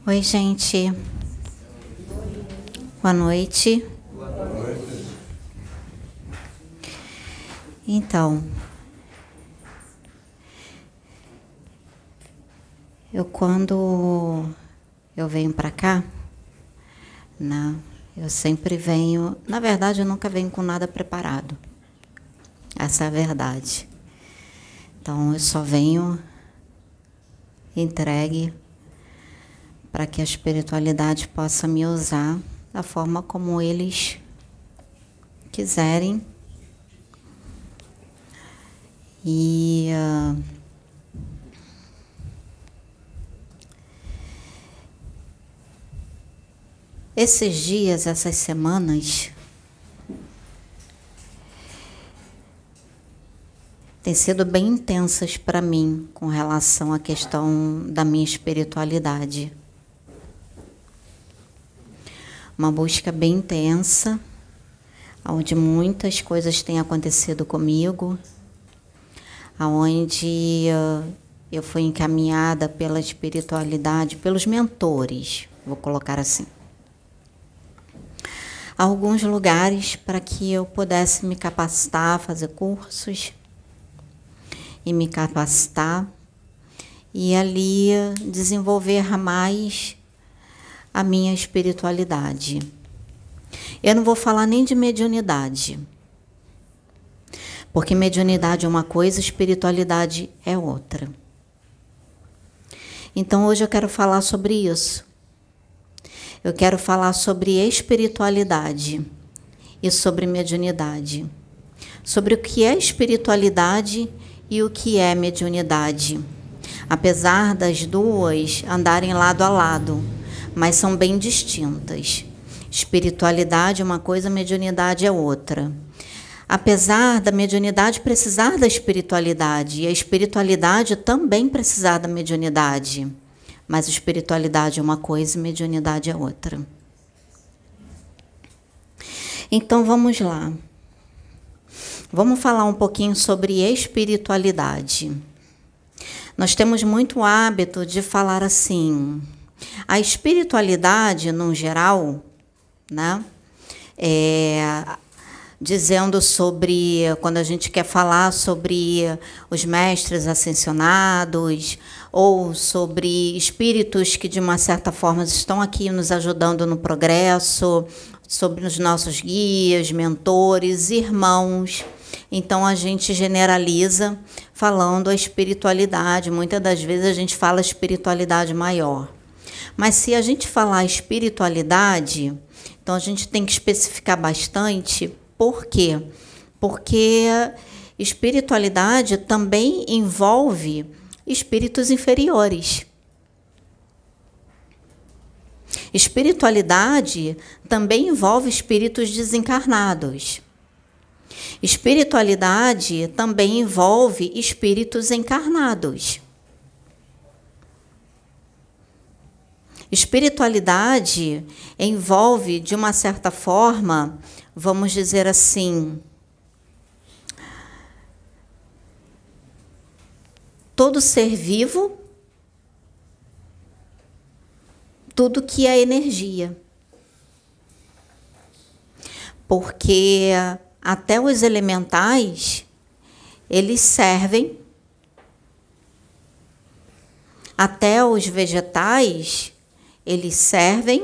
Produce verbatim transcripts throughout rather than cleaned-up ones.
Oi, gente. Boa noite. Boa noite. Então, eu quando eu venho para cá, né, eu sempre venho, na verdade eu nunca venho com nada preparado. Essa é a verdade. Então, eu só venho entregue para que a espiritualidade possa me usar da forma como eles quiserem. E uh, esses dias, essas semanas, têm sido bem intensas para mim com relação à questão da minha espiritualidade. Uma busca bem intensa, onde muitas coisas têm acontecido comigo, onde uh, eu fui encaminhada pela espiritualidade, pelos mentores, vou colocar assim, a alguns lugares para que eu pudesse me capacitar, fazer cursos e me capacitar e ali desenvolver mais a minha espiritualidade. Eu não vou falar nem de mediunidade, porque mediunidade é uma coisa, espiritualidade é outra. Então hoje eu quero falar sobre isso. Eu quero falar sobre espiritualidade e sobre mediunidade. Sobre o que é espiritualidade e o que é mediunidade. Apesar das duas andarem lado a lado, mas são bem distintas. Espiritualidade é uma coisa, mediunidade é outra. Apesar da mediunidade precisar da espiritualidade, e a espiritualidade também precisar da mediunidade, mas a espiritualidade é uma coisa e mediunidade é outra. Então vamos lá. Vamos falar um pouquinho sobre espiritualidade. Nós temos muito hábito de falar assim, a espiritualidade, no geral, né, é, dizendo sobre, quando a gente quer falar sobre os mestres ascensionados, ou sobre espíritos que, de uma certa forma, estão aqui nos ajudando no progresso, sobre os nossos guias, mentores, irmãos. Então, a gente generaliza falando a espiritualidade. Muitas das vezes a gente fala espiritualidade maior. Mas se a gente falar espiritualidade, então a gente tem que especificar bastante. Por quê? Porque espiritualidade também envolve espíritos inferiores. Espiritualidade também envolve espíritos desencarnados. Espiritualidade também envolve espíritos encarnados. Espiritualidade envolve, de uma certa forma, vamos dizer assim, todo ser vivo, tudo que é energia. Porque até os elementais, eles servem, até os vegetais, eles servem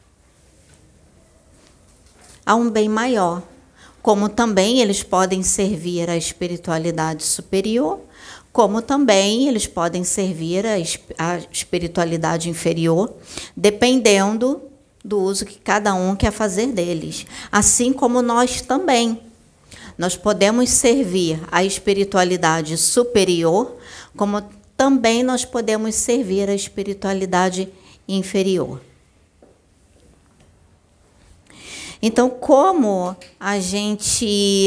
a um bem maior, como também eles podem servir à espiritualidade superior, como também eles podem servir à espiritualidade inferior, dependendo do uso que cada um quer fazer deles. Assim como nós também. Nós podemos servir à espiritualidade superior, como também nós podemos servir à espiritualidade inferior. Então, como a gente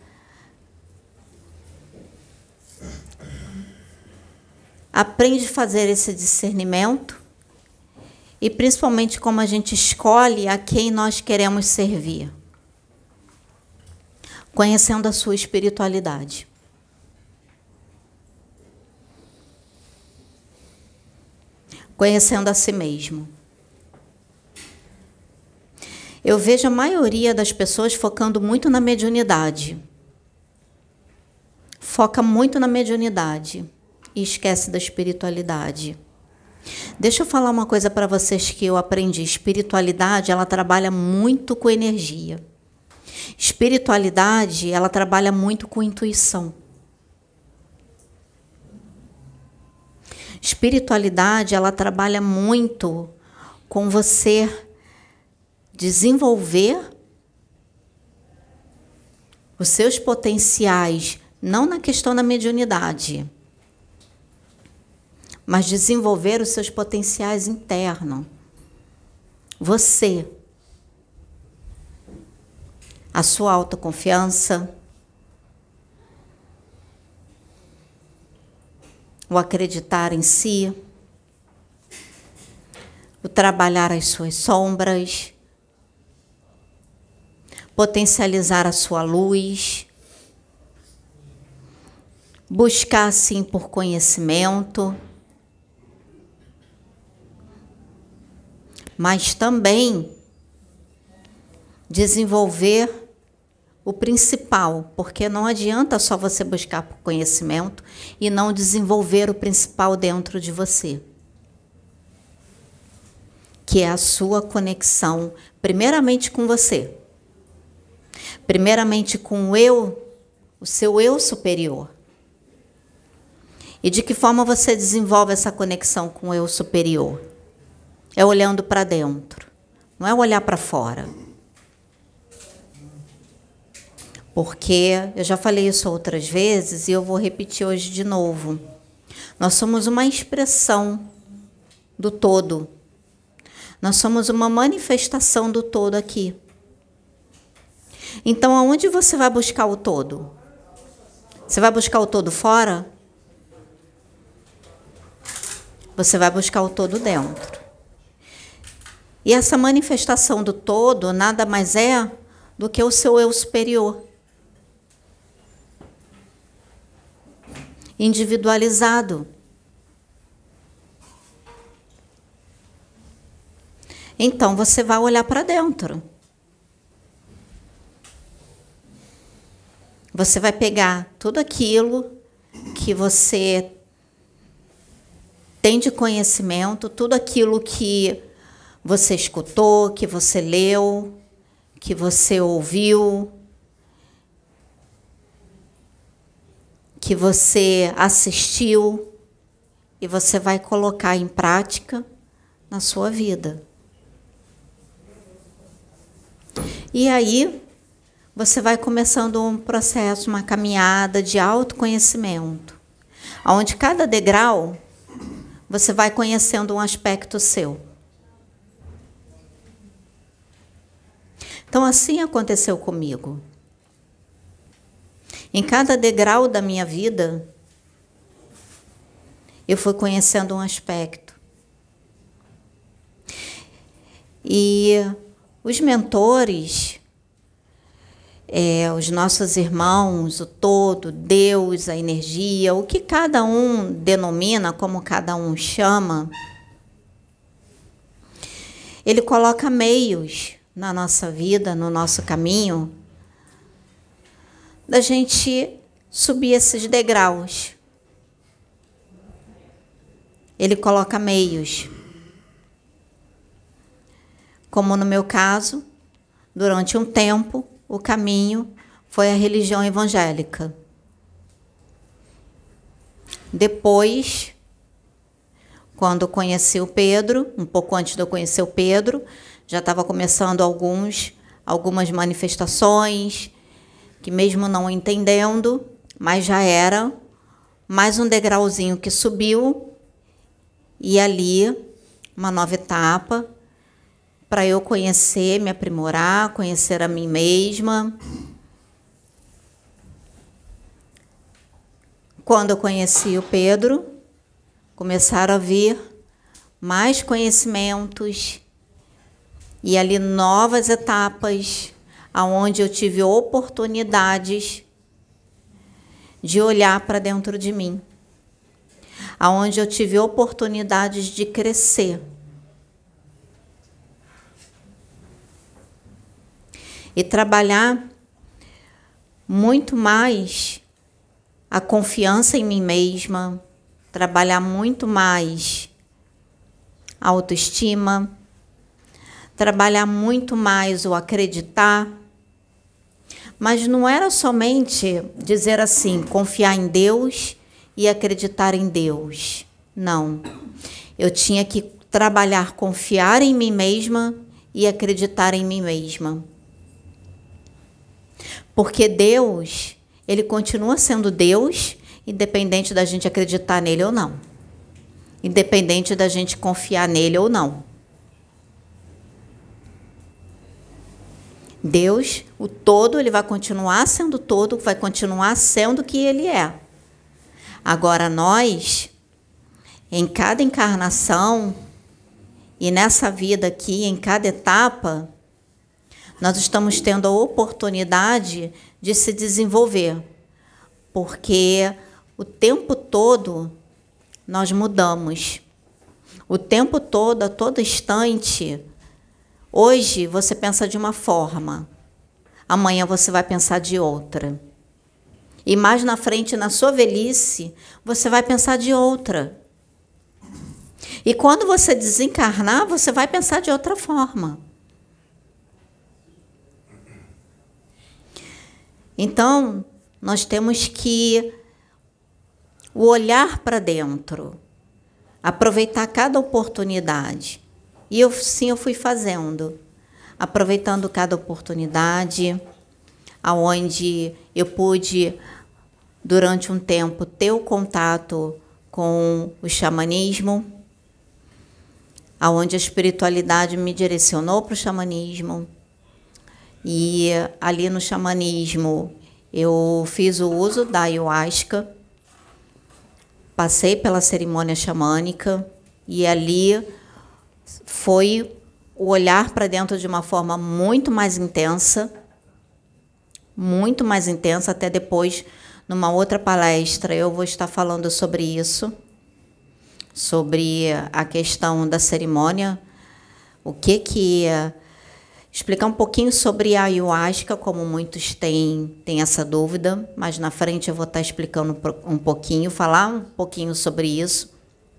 aprende a fazer esse discernimento e principalmente como a gente escolhe a quem nós queremos servir? Conhecendo a sua espiritualidade. Conhecendo a si mesmo. Eu vejo a maioria das pessoas focando muito na mediunidade. Foca muito na mediunidade e esquece da espiritualidade. Deixa eu falar uma coisa para vocês que eu aprendi. Espiritualidade, ela trabalha muito com energia. Espiritualidade, ela trabalha muito com intuição. Espiritualidade, ela trabalha muito com você desenvolver os seus potenciais, não na questão da mediunidade, mas desenvolver os seus potenciais internos. Você, a sua autoconfiança, o acreditar em si, o trabalhar as suas sombras, potencializar a sua luz, buscar, sim, por conhecimento, mas também desenvolver o principal, porque não adianta só você buscar por conhecimento e não desenvolver o principal dentro de você, que é a sua conexão, primeiramente com você, primeiramente com o eu, o seu eu superior. E de que forma você desenvolve essa conexão com o eu superior? É olhando para dentro, não é olhar para fora. Porque eu já falei isso outras vezes e eu vou repetir hoje de novo. Nós somos uma expressão do todo. Nós somos uma manifestação do todo aqui. Então, aonde você vai buscar o todo? Você vai buscar o todo fora? Você vai buscar o todo dentro. E essa manifestação do todo nada mais é do que o seu eu superior. Individualizado. Então, você vai olhar para dentro. Você vai pegar tudo aquilo que você tem de conhecimento, tudo aquilo que você escutou, que você leu, que você ouviu, que você assistiu, e você vai colocar em prática na sua vida. E aí, você vai começando um processo, uma caminhada de autoconhecimento, onde cada degrau você vai conhecendo um aspecto seu. Então, assim aconteceu comigo. Em cada degrau da minha vida, eu fui conhecendo um aspecto. E os mentores, é, os nossos irmãos, o todo, Deus, a energia, o que cada um denomina, como cada um chama, ele coloca meios na nossa vida, no nosso caminho, da gente subir esses degraus. Ele coloca meios. Como no meu caso, durante um tempo, o caminho foi a religião evangélica. Depois, quando eu conheci o Pedro, um pouco antes de eu conhecer o Pedro, já estava começando alguns, algumas manifestações, que mesmo não entendendo, mas já era mais um degrauzinho que subiu, e ali uma nova etapa para eu conhecer, me aprimorar, conhecer a mim mesma. Quando eu conheci o Pedro, começaram a vir mais conhecimentos e ali novas etapas, aonde eu tive oportunidades de olhar para dentro de mim, aonde eu tive oportunidades de crescer. e trabalhar muito mais a confiança em mim mesma, trabalhar muito mais a autoestima, trabalhar muito mais o acreditar. Mas não era somente dizer assim, confiar em Deus e acreditar em Deus. Não. Eu tinha que trabalhar, confiar em mim mesma e acreditar em mim mesma. Porque Deus, ele continua sendo Deus, independente da gente acreditar nele ou não. Independente da gente confiar nele ou não. Deus, o todo, ele vai continuar sendo todo, vai continuar sendo o que ele é. Agora nós, em cada encarnação e nessa vida aqui, em cada etapa, nós estamos tendo a oportunidade de se desenvolver, porque o tempo todo nós mudamos. O tempo todo, a todo instante, hoje você pensa de uma forma, amanhã você vai pensar de outra. E mais na frente, na sua velhice, você vai pensar de outra. E quando você desencarnar, você vai pensar de outra forma. Então, nós temos que o olhar para dentro, aproveitar cada oportunidade. E eu, sim, eu fui fazendo, aproveitando cada oportunidade, aonde eu pude, durante um tempo, ter o contato com o xamanismo, aonde a espiritualidade me direcionou para o xamanismo. E ali no xamanismo eu fiz o uso da ayahuasca, passei pela cerimônia xamânica e ali foi o olhar para dentro de uma forma muito mais intensa, muito mais intensa. Até depois, numa outra palestra, eu vou estar falando sobre isso, sobre a questão da cerimônia, o que que é, explicar um pouquinho sobre a ayahuasca, como muitos têm, têm essa dúvida, mas na frente eu vou estar explicando um pouquinho, falar um pouquinho sobre isso.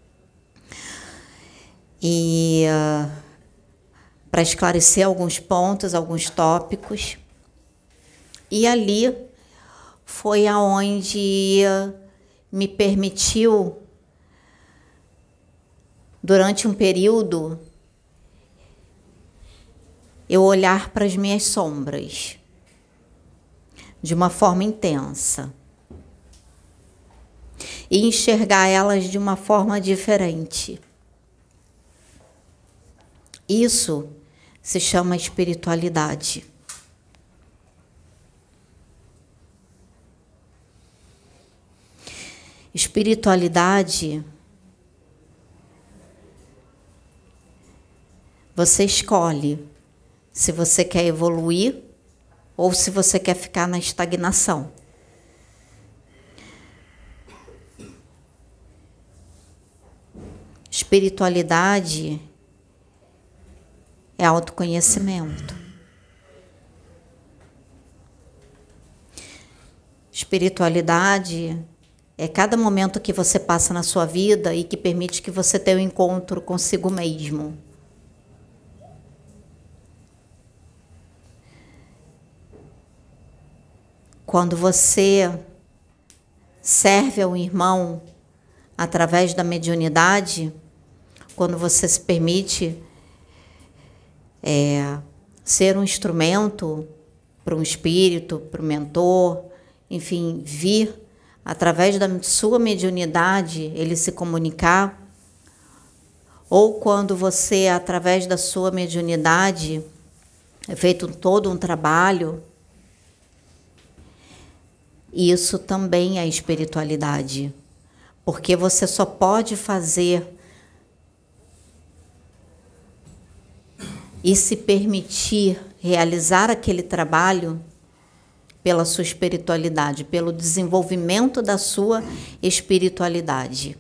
E uh, para esclarecer alguns pontos, alguns tópicos. E ali foi aonde me permitiu, durante um período, eu olhar para as minhas sombras de uma forma intensa e enxergar elas de uma forma diferente. Isso se chama espiritualidade. Espiritualidade, você escolhe se você quer evoluir ou se você quer ficar na estagnação. Espiritualidade é autoconhecimento. Espiritualidade é cada momento que você passa na sua vida e que permite que você tenha um encontro consigo mesmo. Quando você serve ao irmão através da mediunidade, quando você se permite é, ser um instrumento para um espírito, para um mentor, enfim, vir através da sua mediunidade ele se comunicar, ou quando você, através da sua mediunidade, é feito todo um trabalho, isso também é espiritualidade, porque você só pode fazer e se permitir realizar aquele trabalho pela sua espiritualidade, pelo desenvolvimento da sua espiritualidade.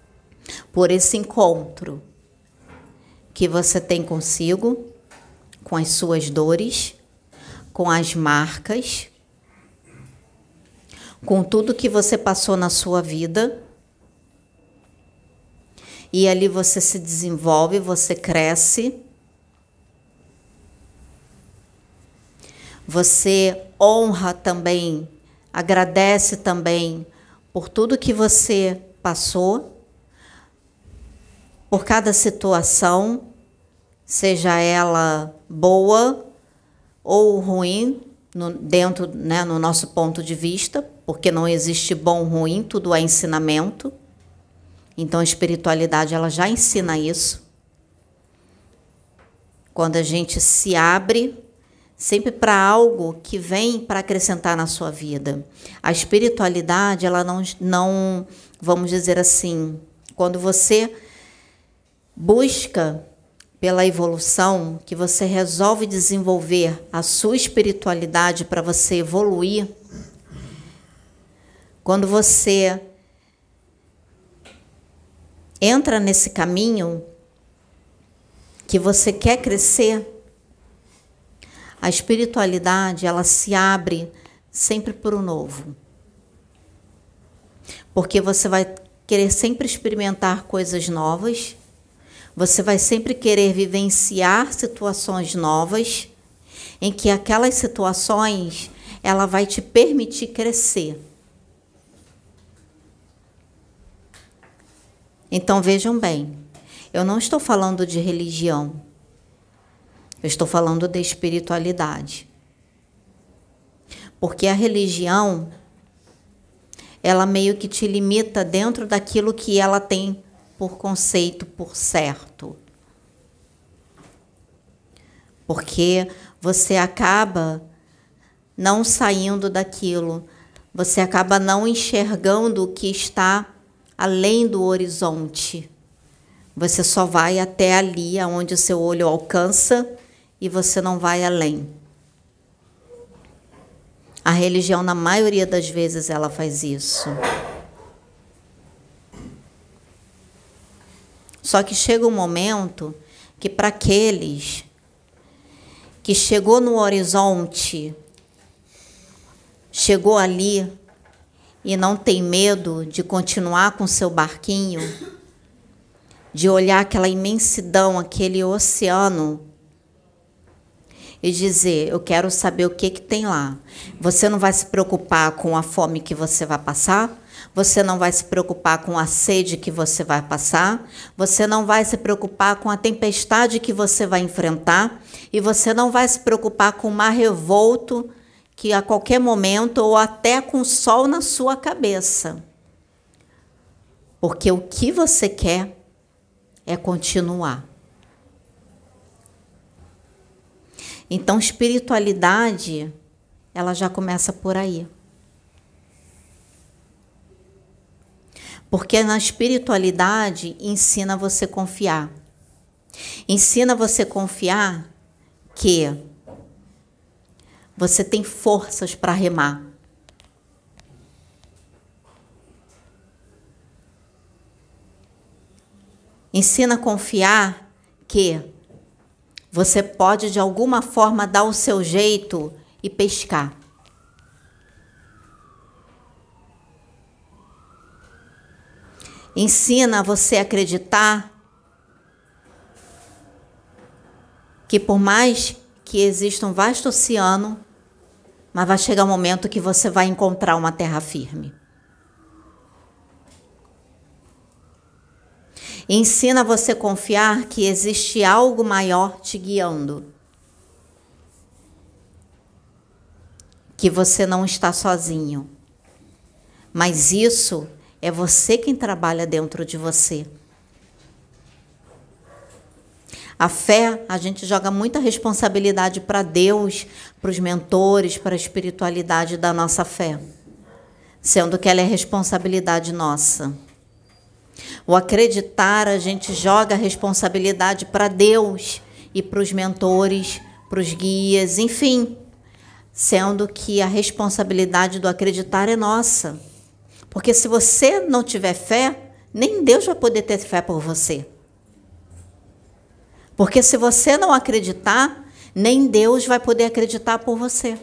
Por esse encontro que você tem consigo, com as suas dores, com as marcas, com tudo que você passou na sua vida. E ali você se desenvolve, você cresce. Você honra também, agradece também por tudo que você passou, por cada situação, seja ela boa ou ruim, no, dentro, né, no nosso ponto de vista, porque não existe bom ou ruim, tudo é ensinamento. Então a espiritualidade ela já ensina isso. Quando a gente se abre sempre para algo que vem para acrescentar na sua vida. A espiritualidade, ela não, não, vamos dizer assim, quando você busca pela evolução, que você resolve desenvolver a sua espiritualidade para você evoluir, quando você entra nesse caminho que você quer crescer, a espiritualidade, ela se abre sempre para o novo. Porque você vai querer sempre experimentar coisas novas, você vai sempre querer vivenciar situações novas, em que aquelas situações, ela vai te permitir crescer. Então vejam bem, eu não estou falando de religião. Eu estou falando de espiritualidade. Porque a religião, ela meio que te limita dentro daquilo que ela tem por conceito, por certo. Porque você acaba não saindo daquilo, você acaba não enxergando o que está além do horizonte. Você só vai até ali, aonde o seu olho alcança, e você não vai além. A religião, na maioria das vezes, ela faz isso. Só que chega um momento que para aqueles que chegou no horizonte, chegou ali e não tem medo de continuar com seu barquinho, de olhar aquela imensidão, aquele oceano, e dizer, eu quero saber o que, que tem lá. Você não vai se preocupar com a fome que você vai passar, você não vai se preocupar com a sede que você vai passar, você não vai se preocupar com a tempestade que você vai enfrentar, e você não vai se preocupar com o mar revolto que a qualquer momento, ou até com o sol na sua cabeça. Porque o que você quer é continuar. Então, espiritualidade, ela já começa por aí. Porque na espiritualidade ensina você a confiar. Ensina você a confiar que você tem forças para remar. Ensina a confiar que você pode, de alguma forma, dar o seu jeito e pescar. Ensina você a acreditar que, por mais que exista um vasto oceano, mas vai chegar um momento que você vai encontrar uma terra firme. Ensina você a confiar que existe algo maior te guiando. Que você não está sozinho. Mas isso é você quem trabalha dentro de você. A fé, a gente joga muita responsabilidade para Deus, para os mentores, para a espiritualidade da nossa fé. Sendo que ela é responsabilidade nossa. O acreditar, a gente joga a responsabilidade para Deus e para os mentores, para os guias, enfim. Sendo que a responsabilidade do acreditar é nossa. Porque se você não tiver fé, nem Deus vai poder ter fé por você. Porque se você não acreditar, nem Deus vai poder acreditar por você.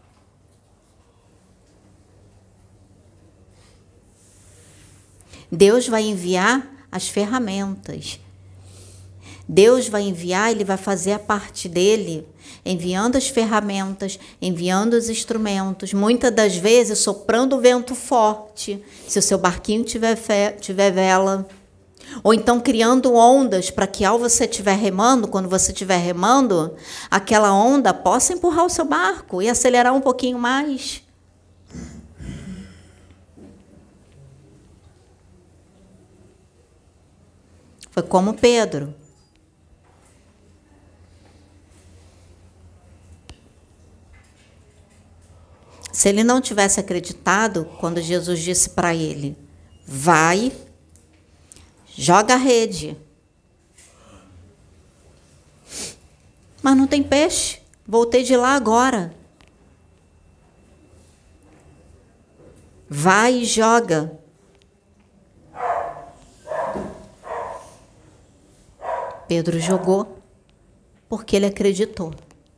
Deus vai enviar as ferramentas. Deus vai enviar, Ele vai fazer a parte dele, enviando as ferramentas, enviando os instrumentos, muitas das vezes soprando o vento forte, se o seu barquinho tiver, fe, tiver vela, ou então criando ondas para que ao você estiver remando, quando você estiver remando, aquela onda possa empurrar o seu barco e acelerar um pouquinho mais. Foi como Pedro. Se ele não tivesse acreditado, quando Jesus disse para ele, vai, joga a rede. Mas não tem peixe, voltei de lá agora. Vai e joga. Pedro jogou porque ele acreditou.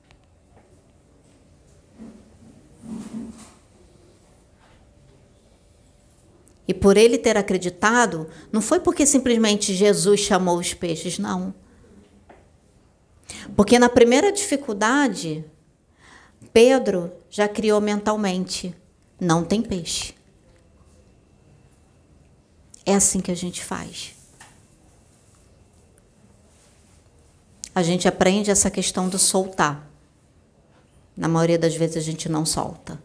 E por ele ter acreditado, não foi porque simplesmente Jesus chamou os peixes, não. Porque na primeira dificuldade, Pedro já criou mentalmente, não tem peixe. É assim que a gente faz. A gente aprende essa questão do soltar. Na maioria das vezes a gente não solta.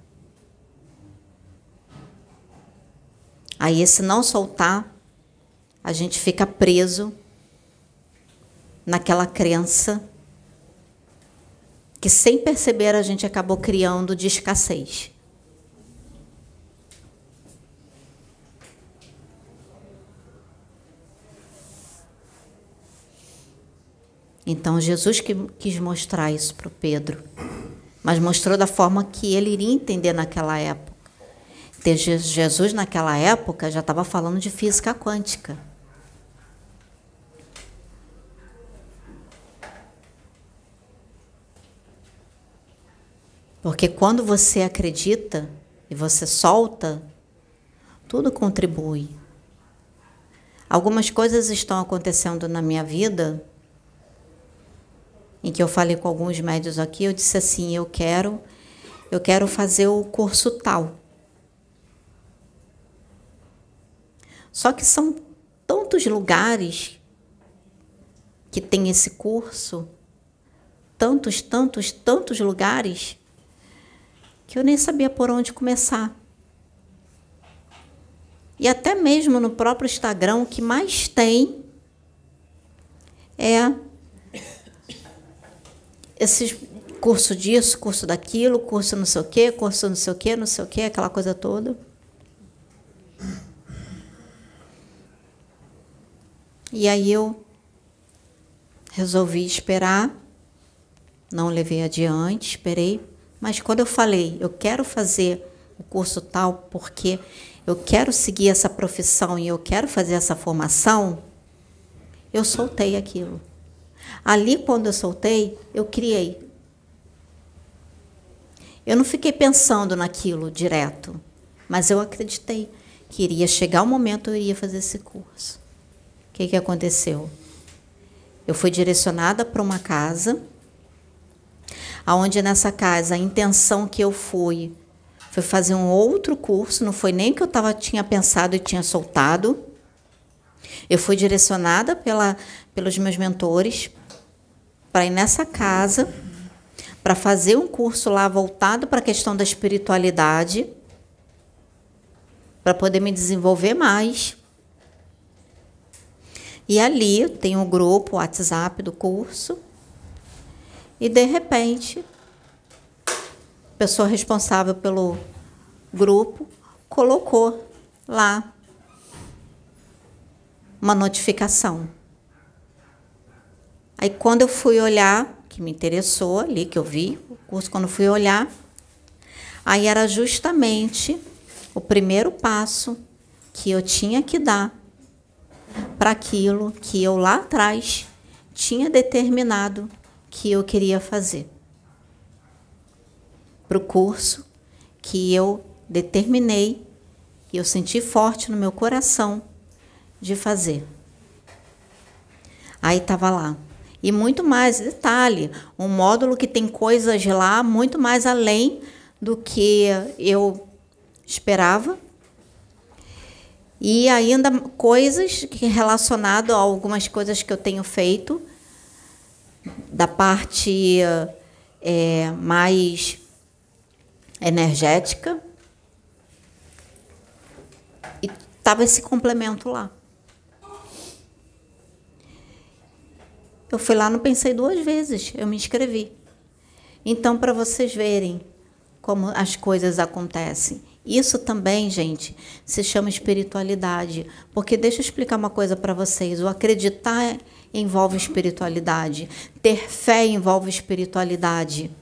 Aí, esse não soltar, a gente fica preso naquela crença que, sem perceber, a gente acabou criando de escassez. Então, Jesus que quis mostrar isso para o Pedro, mas mostrou da forma que ele iria entender naquela época. Jesus, naquela época, já estava falando de física quântica. Porque quando você acredita e você solta, tudo contribui. Algumas coisas estão acontecendo na minha vida, em que eu falei com alguns médios aqui, eu disse assim, eu quero, eu quero fazer o curso tal. Só que são tantos lugares que tem esse curso, tantos, tantos, tantos lugares, que eu nem sabia por onde começar. E até mesmo no próprio Instagram, o que mais tem é esses curso disso, curso daquilo, curso não sei o quê, curso não sei o quê, não sei o quê, aquela coisa toda. E aí eu resolvi esperar, não levei adiante, esperei. Mas quando eu falei, eu quero fazer o curso tal porque eu quero seguir essa profissão e eu quero fazer essa formação, eu soltei aquilo. Ali, quando eu soltei, eu criei. Eu não fiquei pensando naquilo direto, mas eu acreditei que iria chegar o momento eu iria fazer esse curso. O que que aconteceu? Eu fui direcionada para uma casa, onde nessa casa a intenção que eu fui foi fazer um outro curso, não foi nem que eu tava, tinha pensado e tinha soltado. Eu fui direcionada pela, pelos meus mentores para ir nessa casa, para fazer um curso lá voltado para a questão da espiritualidade, para poder me desenvolver mais. E ali tem um grupo, o WhatsApp do curso, e de repente, a pessoa responsável pelo grupo colocou lá uma notificação. Aí quando eu fui olhar, que me interessou ali, que eu vi o curso, quando eu fui olhar, aí era justamente o primeiro passo que eu tinha que dar para aquilo que eu lá atrás tinha determinado que eu queria fazer. para o curso que eu determinei e eu senti forte no meu coração de fazer. Aí estava lá. E muito mais, detalhe, um módulo que tem coisas lá muito mais além do que eu esperava. E ainda coisas relacionadas a algumas coisas que eu tenho feito, da parte é, mais energética. E estava esse complemento lá. Eu fui lá, não pensei duas vezes, eu me inscrevi. Então, para vocês verem como as coisas acontecem. Isso também, gente, se chama espiritualidade. Porque deixa eu explicar uma coisa para vocês. O acreditar envolve espiritualidade. Ter fé envolve espiritualidade.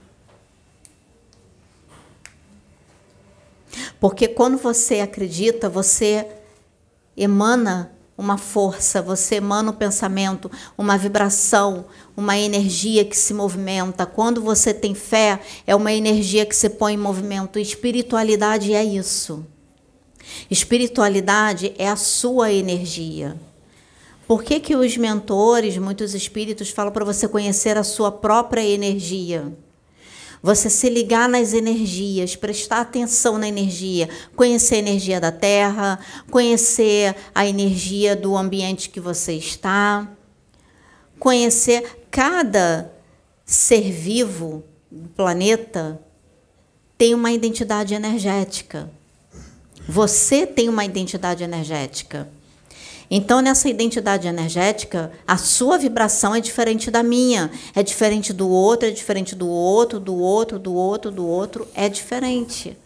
Porque quando você acredita, você emana uma força, você emana um pensamento, uma vibração, uma energia que se movimenta. Quando você tem fé, é uma energia que se põe em movimento. Espiritualidade é isso. Espiritualidade é a sua energia. Por que que os mentores, muitos espíritos, falam para você conhecer a sua própria energia? Você se ligar nas energias, prestar atenção na energia, conhecer a energia da Terra, conhecer a energia do ambiente que você está, conhecer cada ser vivo do planeta tem uma identidade energética. Você tem uma identidade energética. Então, nessa identidade energética, a sua vibração é diferente da minha, é diferente do outro, é diferente do outro, do outro, do outro, do outro, é diferente.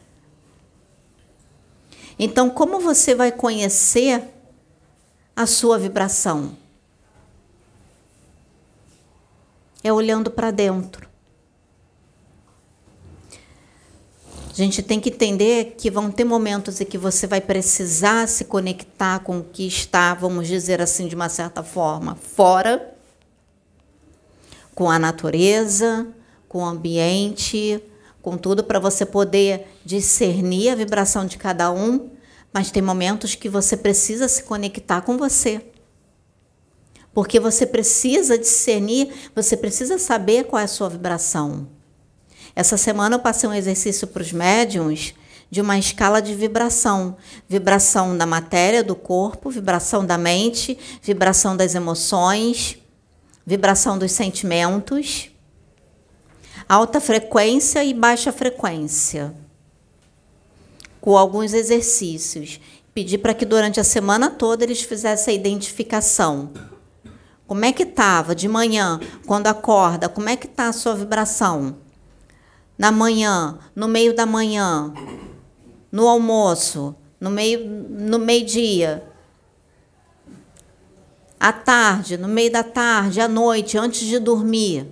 Então, como você vai conhecer a sua vibração? É olhando para dentro. A gente tem que entender que vão ter momentos em que você vai precisar se conectar com o que está, vamos dizer assim, de uma certa forma, fora, com a natureza, com o ambiente, com tudo, para você poder discernir a vibração de cada um, mas tem momentos que você precisa se conectar com você. Porque você precisa discernir, você precisa saber qual é a sua vibração. Essa semana eu passei um exercício para os médiuns de uma escala de vibração. Vibração da matéria, do corpo, vibração da mente, vibração das emoções, vibração dos sentimentos, alta frequência e baixa frequência. Com alguns exercícios. Pedi para que durante a semana toda eles fizessem a identificação. Como é que estava de manhã, quando acorda? Como é que está a sua vibração? Na manhã, no meio da manhã, no almoço, no meio, no meio-dia, à tarde, no meio da tarde, à noite, antes de dormir.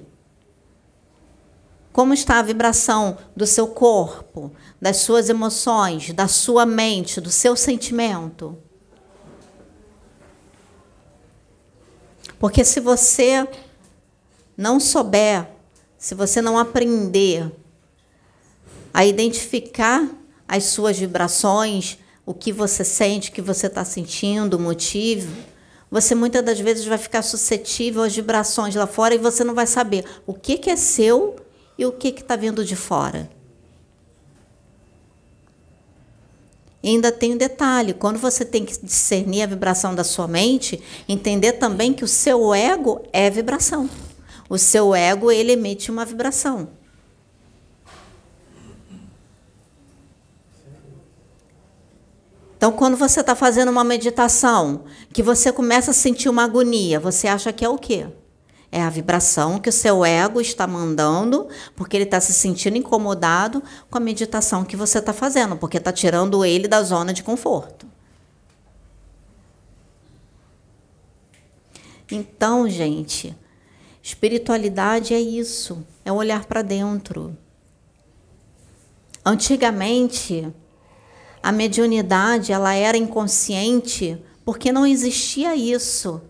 Como está a vibração do seu corpo, das suas emoções, da sua mente, do seu sentimento? Porque se você não souber, se você não aprender a identificar as suas vibrações, o que você sente, o que você está sentindo, o motivo, você muitas das vezes vai ficar suscetível às vibrações lá fora e você não vai saber o que, que é seu e o que está vindo de fora. E ainda tem um detalhe, quando você tem que discernir a vibração da sua mente, entender também que o seu ego é vibração. O seu ego, ele emite uma vibração. Então, quando você está fazendo uma meditação, que você começa a sentir uma agonia, você acha que é o quê? É a vibração que o seu ego está mandando, porque ele está se sentindo incomodado com a meditação que você está fazendo, porque está tirando ele da zona de conforto. Então, gente, espiritualidade é isso, é olhar para dentro. Antigamente, a mediunidade ela era inconsciente porque não existia isso.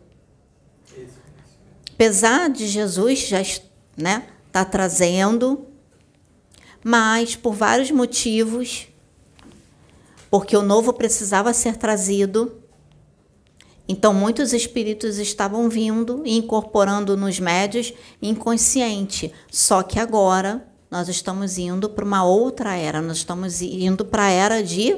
Apesar de Jesus já, né, tá trazendo, mas por vários motivos, porque o novo precisava ser trazido, então muitos espíritos estavam vindo e incorporando nos médios inconsciente. Só que agora nós estamos indo para uma outra era, nós estamos indo para a era de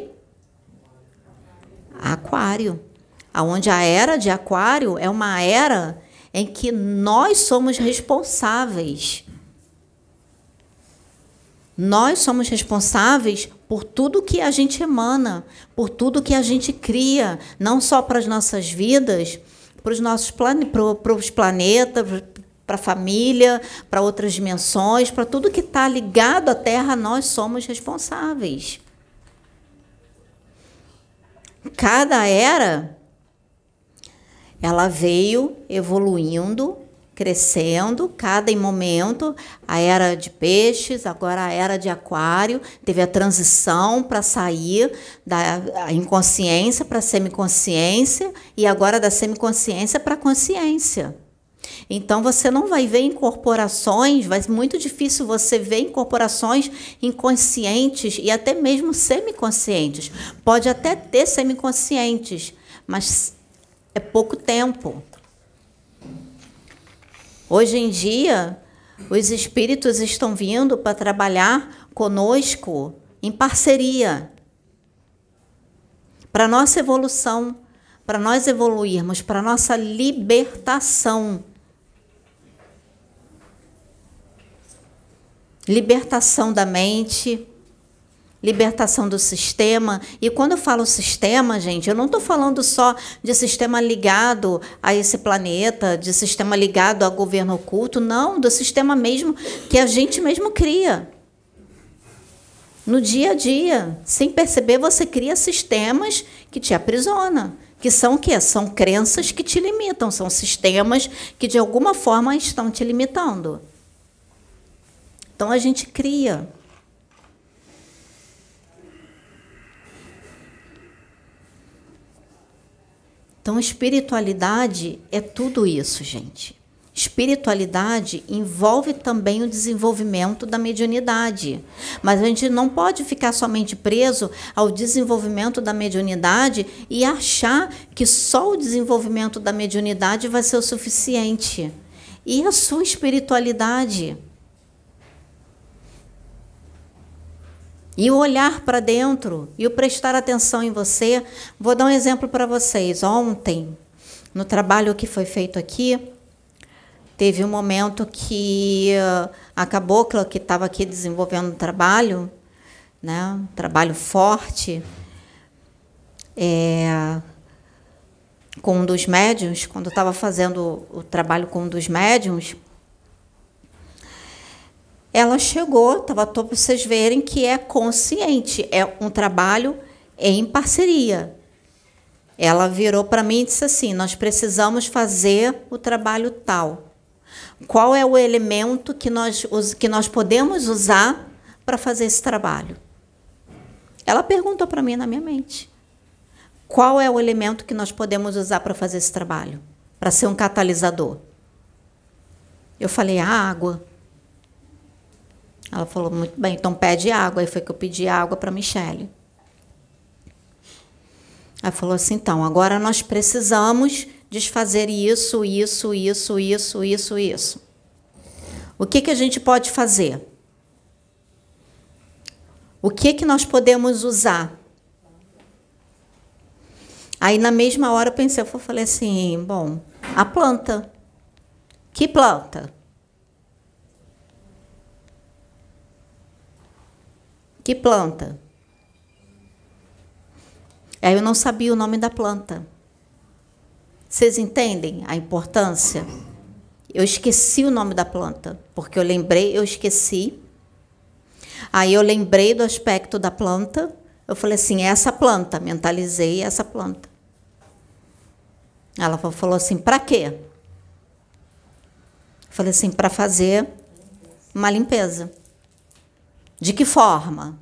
Aquário, aonde a era de Aquário é uma era em que nós somos responsáveis. Nós somos responsáveis por tudo que a gente emana, por tudo que a gente cria, não só para as nossas vidas, para os nossos plane... para os planetas, para a família, para outras dimensões, para tudo que está ligado à Terra, nós somos responsáveis. Cada era, ela veio evoluindo, crescendo, cada momento, a era de peixes, agora a era de Aquário, teve a transição para sair da inconsciência para a semiconsciência e agora da semiconsciência para a consciência. Então, você não vai ver incorporações, vai ser muito difícil você ver incorporações inconscientes e até mesmo semiconscientes. Pode até ter semiconscientes, mas é pouco tempo. Hoje em dia, os espíritos estão vindo para trabalhar conosco em parceria, para nossa evolução, para nós evoluirmos, para nossa libertação. Libertação da mente, libertação do sistema. E quando eu falo sistema, gente, eu não estou falando só de sistema ligado a esse planeta, de sistema ligado ao governo oculto, não, do sistema mesmo que a gente mesmo cria. No dia a dia, sem perceber, você cria sistemas que te aprisionam. Que são o quê? São crenças que te limitam, são sistemas que de alguma forma estão te limitando. Então, a gente cria. Então, espiritualidade é tudo isso, gente. Espiritualidade envolve também o desenvolvimento da mediunidade. Mas a gente não pode ficar somente preso ao desenvolvimento da mediunidade e achar que só o desenvolvimento da mediunidade vai ser o suficiente. E a sua espiritualidade? E o olhar para dentro, e o prestar atenção em você. Vou dar um exemplo para vocês. Ontem, no trabalho que foi feito aqui, teve um momento que a cabocla que estava aqui desenvolvendo um trabalho, né, um trabalho forte, é, com um dos médiuns, quando eu estava fazendo o trabalho com um dos médiuns, ela chegou, estava para vocês verem que é consciente, é um trabalho em parceria. Ela virou para mim e disse assim, nós precisamos fazer o trabalho tal. Qual é o elemento que nós, que nós podemos usar para fazer esse trabalho? Ela perguntou para mim na minha mente. Qual é o elemento que nós podemos usar para fazer esse trabalho? Para ser um catalisador? Eu falei, a água. Ela falou, muito bem, então pede água. Aí foi que eu pedi água para a Michele. Ela falou assim, então, agora nós precisamos desfazer isso, isso, isso, isso, isso, isso. O que, que a gente pode fazer? O que, que nós podemos usar? Aí, na mesma hora, eu pensei, eu falei assim, bom, a planta. Que planta? Que planta? Aí eu não sabia o nome da planta. Vocês entendem a importância? Eu esqueci o nome da planta, porque eu lembrei, eu esqueci. Aí eu lembrei do aspecto da planta, eu falei assim, essa planta, mentalizei essa planta. Ela falou assim, para quê? Eu falei assim, para fazer uma limpeza. De que forma?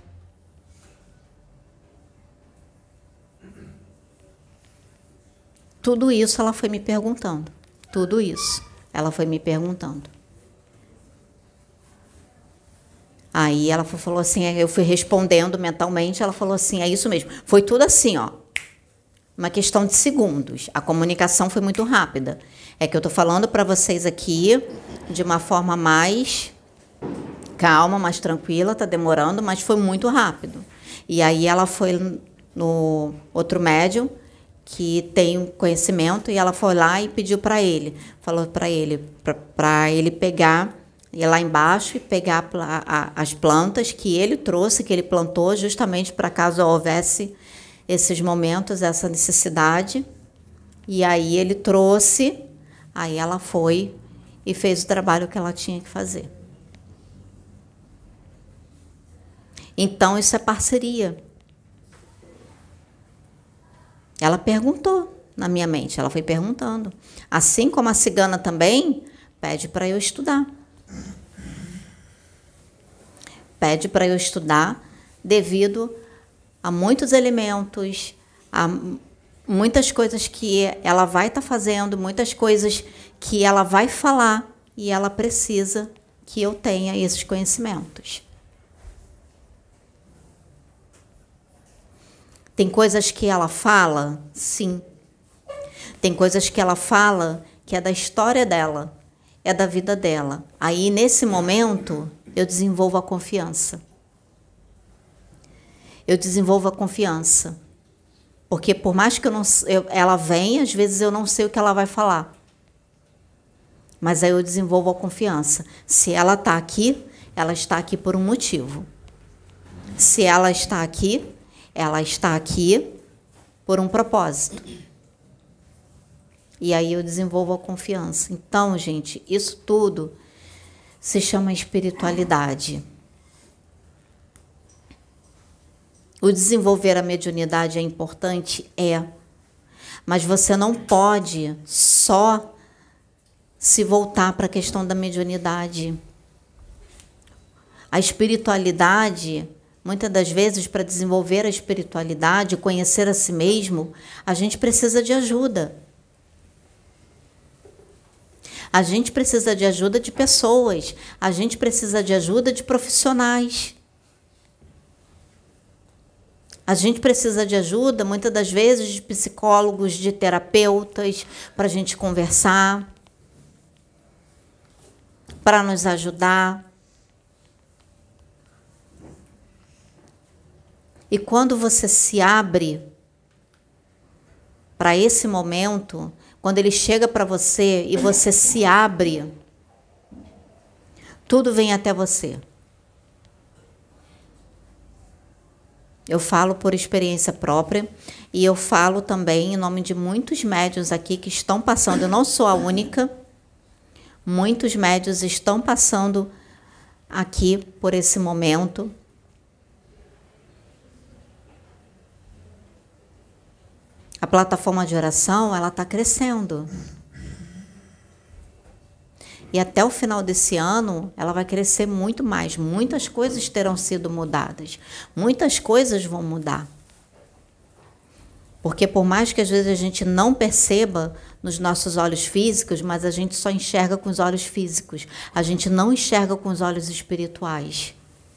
Tudo isso ela foi me perguntando. Tudo isso ela foi me perguntando. Aí ela falou assim, eu fui respondendo mentalmente, ela falou assim, é isso mesmo. Foi tudo assim, ó. Uma questão de segundos. A comunicação foi muito rápida. É que eu estou falando para vocês aqui de uma forma mais calma, mais tranquila, está demorando, mas foi muito rápido. E aí ela foi no outro médium que tem conhecimento e ela foi lá e pediu para ele, falou para ele, para ele pegar, ir lá embaixo e pegar a, a, as plantas que ele trouxe, que ele plantou justamente para caso houvesse esses momentos, essa necessidade. E aí ele trouxe, aí ela foi e fez o trabalho que ela tinha que fazer. Então, isso é parceria. Ela perguntou na minha mente, ela foi perguntando. Assim como a cigana também pede para eu estudar. Pede para eu estudar devido a muitos elementos, a muitas coisas que ela vai estar tá fazendo, muitas coisas que ela vai falar e ela precisa que eu tenha esses conhecimentos. Tem coisas que ela fala, sim. Tem coisas que ela fala que é da história dela, é da vida dela. Aí, nesse momento, eu desenvolvo a confiança. Eu desenvolvo a confiança. Porque por mais que eu não, eu, ela venha, às vezes eu não sei o que ela vai falar. Mas aí eu desenvolvo a confiança. Se ela está aqui, ela está aqui por um motivo. Se ela está aqui, ela está aqui por um propósito. E aí eu desenvolvo a confiança. Então, gente, isso tudo se chama espiritualidade. O desenvolver a mediunidade é importante? É. Mas você não pode só se voltar para a questão da mediunidade. A espiritualidade, muitas das vezes, para desenvolver a espiritualidade, conhecer a si mesmo, a gente precisa de ajuda. A gente precisa de ajuda de pessoas. A gente precisa de ajuda de profissionais. A gente precisa de ajuda, muitas das vezes, de psicólogos, de terapeutas, para a gente conversar, para nos ajudar. E quando você se abre para esse momento, quando ele chega para você e você se abre, tudo vem até você. Eu falo por experiência própria e eu falo também em nome de muitos médiuns aqui que estão passando, eu não sou a única, muitos médiuns estão passando aqui por esse momento. A plataforma de oração, ela está crescendo. E até o final desse ano, ela vai crescer muito mais. Muitas coisas terão sido mudadas. Muitas coisas vão mudar. Porque por mais que às vezes a gente não perceba nos nossos olhos físicos, mas a gente só enxerga com os olhos físicos. A gente não enxerga com os olhos espirituais.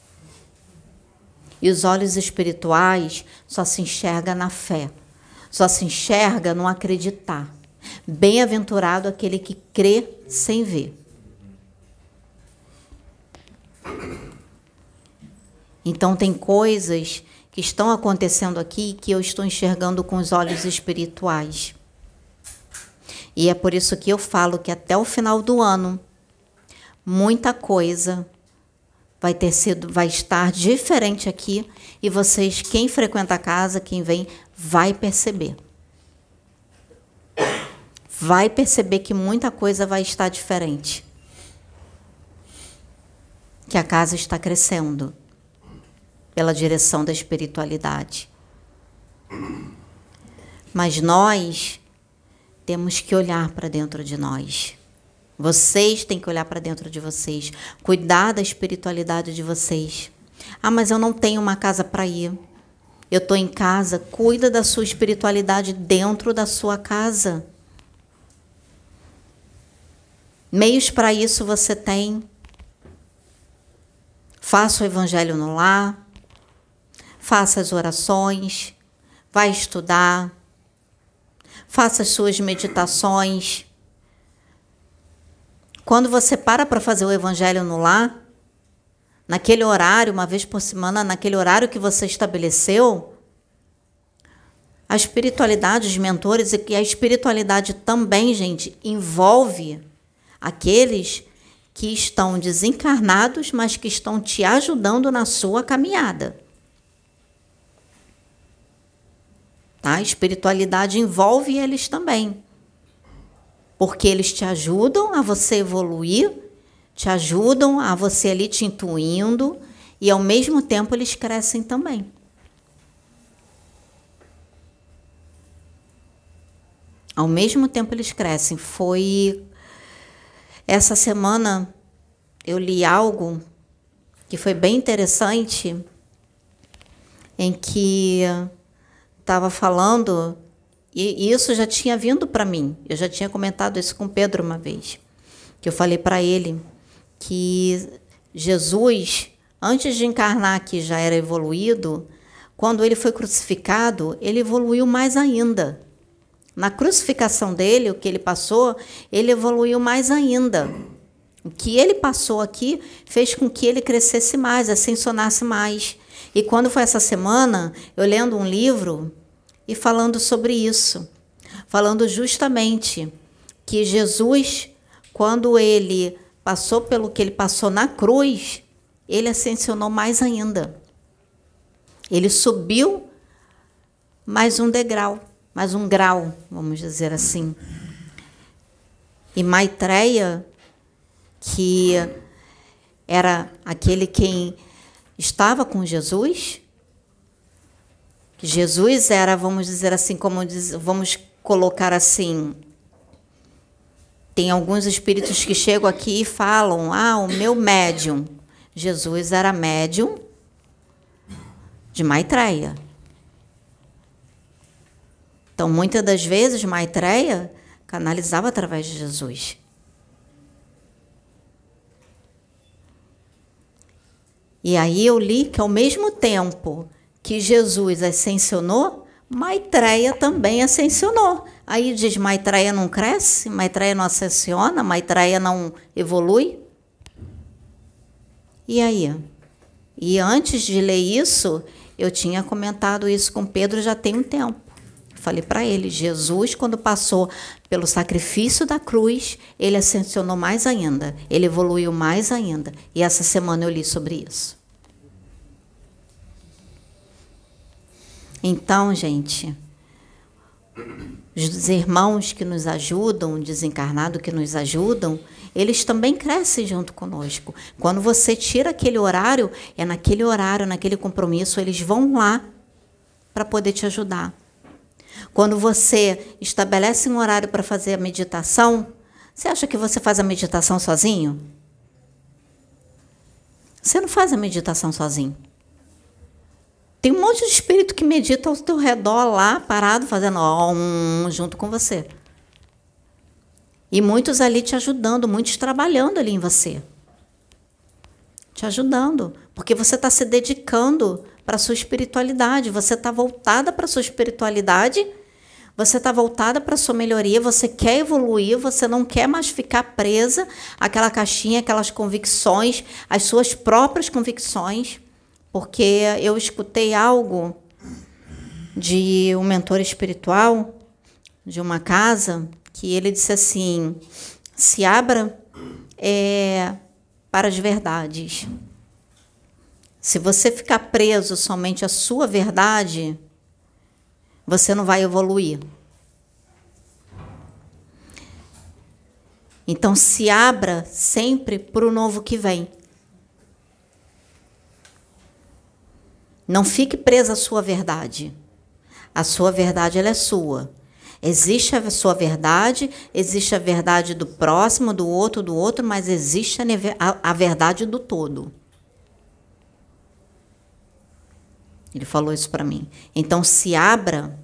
E os olhos espirituais só se enxerga na fé. Só se enxerga no acreditar. Bem-aventurado aquele que crê sem ver. Então, tem coisas que estão acontecendo aqui que eu estou enxergando com os olhos espirituais. E é por isso que eu falo que até o final do ano, muita coisa vai ter sido, vai estar diferente aqui. E vocês, quem frequenta a casa, quem vem, vai perceber. Vai perceber que muita coisa vai estar diferente. Que a casa está crescendo pela direção da espiritualidade. Mas nós temos que olhar para dentro de nós. Vocês têm que olhar para dentro de vocês. Cuidar da espiritualidade de vocês. Ah, mas eu não tenho uma casa para ir. Eu estou em casa. Cuida da sua espiritualidade dentro da sua casa. Meios para isso você tem. Faça o evangelho no lar, faça as orações, vai estudar, faça as suas meditações. Quando você para para fazer o evangelho no lar, naquele horário, uma vez por semana, naquele horário que você estabeleceu, a espiritualidade, os mentores, e a espiritualidade também, gente, envolve aqueles que estão desencarnados, mas que estão te ajudando na sua caminhada. Tá? A espiritualidade envolve eles também. Porque eles te ajudam a você evoluir, te ajudam a você ali te intuindo, e ao mesmo tempo eles crescem também. Ao mesmo tempo eles crescem. Foi essa semana eu li algo que foi bem interessante, em que estava falando, e isso já tinha vindo para mim. Eu já tinha comentado isso com Pedro uma vez, que eu falei para ele que Jesus, antes de encarnar aqui, já era evoluído. Quando ele foi crucificado, ele evoluiu mais ainda. Na crucificação dele, o que ele passou, ele evoluiu mais ainda. O que ele passou aqui fez com que ele crescesse mais, ascensionasse mais. E quando foi essa semana, eu lendo um livro e falando sobre isso, falando justamente que Jesus, quando ele passou pelo que ele passou na cruz, ele ascensionou mais ainda. Ele subiu mais um degrau. Mais um grau, vamos dizer assim. E Maitreya, que era aquele quem estava com Jesus, que Jesus era, vamos dizer assim, como diz, vamos colocar assim, tem alguns espíritos que chegam aqui e falam, ah, o meu médium. Jesus era médium de Maitreya. Então, muitas das vezes, Maitreya canalizava através de Jesus. E aí eu li que, ao mesmo tempo que Jesus ascensionou, Maitreya também ascensionou. Aí diz, Maitreya não cresce? Maitreya não ascensiona? Maitreya não evolui? E aí? E antes de ler isso, eu tinha comentado isso com Pedro já tem um tempo. Falei para ele, Jesus, quando passou pelo sacrifício da cruz, ele ascensionou mais ainda, ele evoluiu mais ainda. E essa semana eu li sobre isso. Então, gente, os irmãos que nos ajudam, desencarnados que nos ajudam, eles também crescem junto conosco. Quando você tira aquele horário, é naquele horário, naquele compromisso, eles vão lá para poder te ajudar. Quando você estabelece um horário para fazer a meditação, você acha que você faz a meditação sozinho? Você não faz a meditação sozinho. Tem um monte de espírito que medita ao teu redor lá, parado, fazendo um junto com você. E muitos ali te ajudando, muitos trabalhando ali em você. Te ajudando, porque você está se dedicando para a sua espiritualidade, você está voltada para a sua espiritualidade, você está voltada para a sua melhoria, você quer evoluir, você não quer mais ficar presa àquela caixinha, aquelas convicções, as suas próprias convicções, porque eu escutei algo de um mentor espiritual de uma casa, que ele disse assim, se abra é, para as verdades. Se você ficar preso somente à sua verdade, você não vai evoluir. Então, se abra sempre para o novo que vem. Não fique presa à sua verdade. A sua verdade, ela é sua. Existe a sua verdade, existe a verdade do próximo, do outro, do outro, mas existe a, a verdade do todo. Ele falou isso para mim. Então, se abra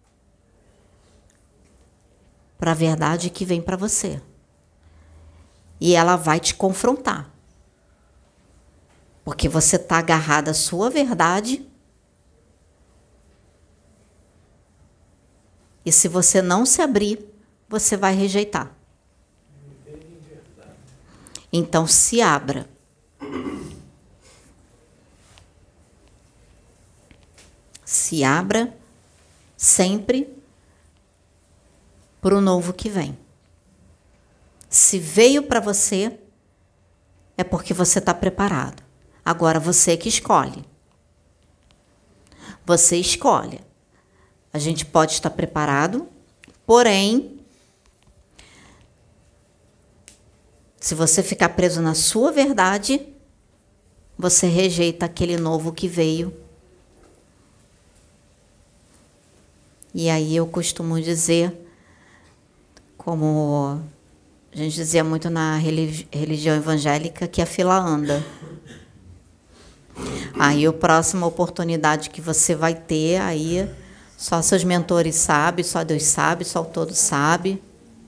para a verdade que vem para você. E ela vai te confrontar. Porque você está agarrado à sua verdade. E se você não se abrir, você vai rejeitar. Então, se abra. Se abra sempre para o novo que vem. Se veio para você, é porque você está preparado. Agora você que escolhe. Você escolhe. A gente pode estar preparado, porém, se você ficar preso na sua verdade, você rejeita aquele novo que veio. E aí eu costumo dizer, como a gente dizia muito na religião evangélica, que a fila anda. Aí a próxima oportunidade que você vai ter, aí só seus mentores sabem, só Deus sabe, só o todo sabe.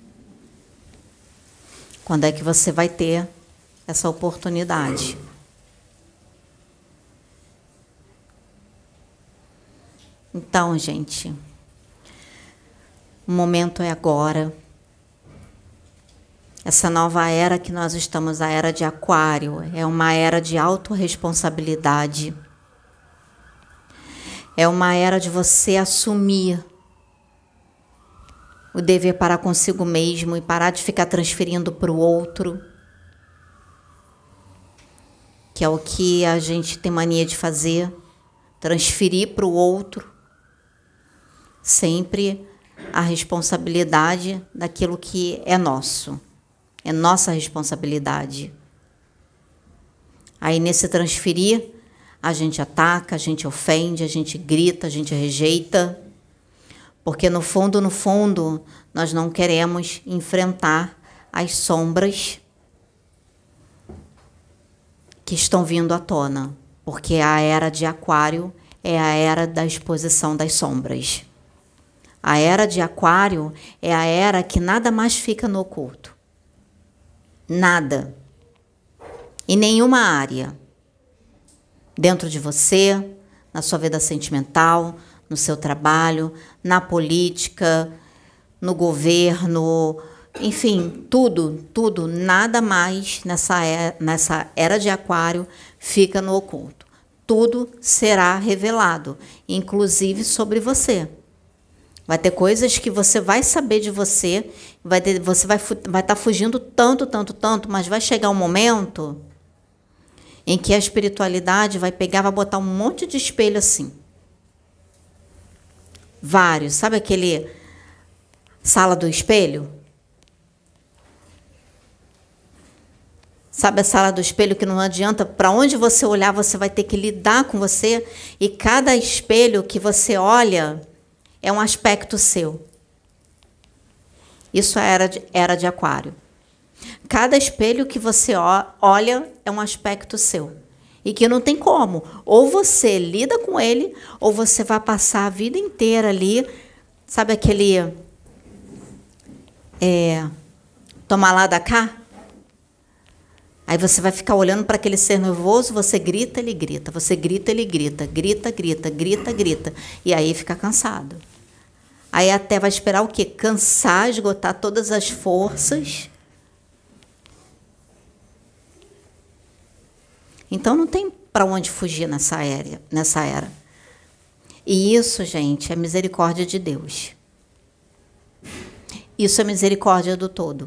Quando é que você vai ter essa oportunidade? Então, gente, o momento é agora. Essa nova era que nós estamos, a era de Aquário, é uma era de autorresponsabilidade. É uma era de você assumir o dever para consigo mesmo e parar de ficar transferindo para o outro, que é o que a gente tem mania de fazer, transferir para o outro sempre a responsabilidade daquilo que é nosso. É nossa responsabilidade. Aí, nesse transferir, a gente ataca, a gente ofende, a gente grita, a gente rejeita. Porque, no fundo, no fundo, nós não queremos enfrentar as sombras que estão vindo à tona. Porque a era de Aquário é a era da exposição das sombras. A era de Aquário é a era que nada mais fica no oculto. Nada. Em nenhuma área. Dentro de você, na sua vida sentimental, no seu trabalho, na política, no governo, enfim, tudo, tudo, nada mais nessa era, nessa era de Aquário fica no oculto. Tudo será revelado, inclusive sobre você. Vai ter coisas que você vai saber de você, vai ter, você vai vai estar fugindo tanto, tanto, tanto, mas vai chegar um momento em que a espiritualidade vai pegar, vai botar um monte de espelho assim. Vários. Sabe aquele sala do espelho? Sabe a sala do espelho que não adianta, para onde você olhar, você vai ter que lidar com você, e cada espelho que você olha é um aspecto seu. Isso é era de, era de Aquário. Cada espelho que você olha é um aspecto seu. E que não tem como. Ou você lida com ele, ou você vai passar a vida inteira ali. Sabe aquele... É, tomar lá da cá? Aí você vai ficar olhando para aquele ser nervoso, você grita, ele grita. Você grita, ele grita. Grita, grita, grita, grita. E aí fica cansado. Aí até vai esperar o quê? Cansar, esgotar todas as forças. Então não tem para onde fugir nessa era, nessa era. E isso, gente, é misericórdia de Deus. Isso é misericórdia do todo.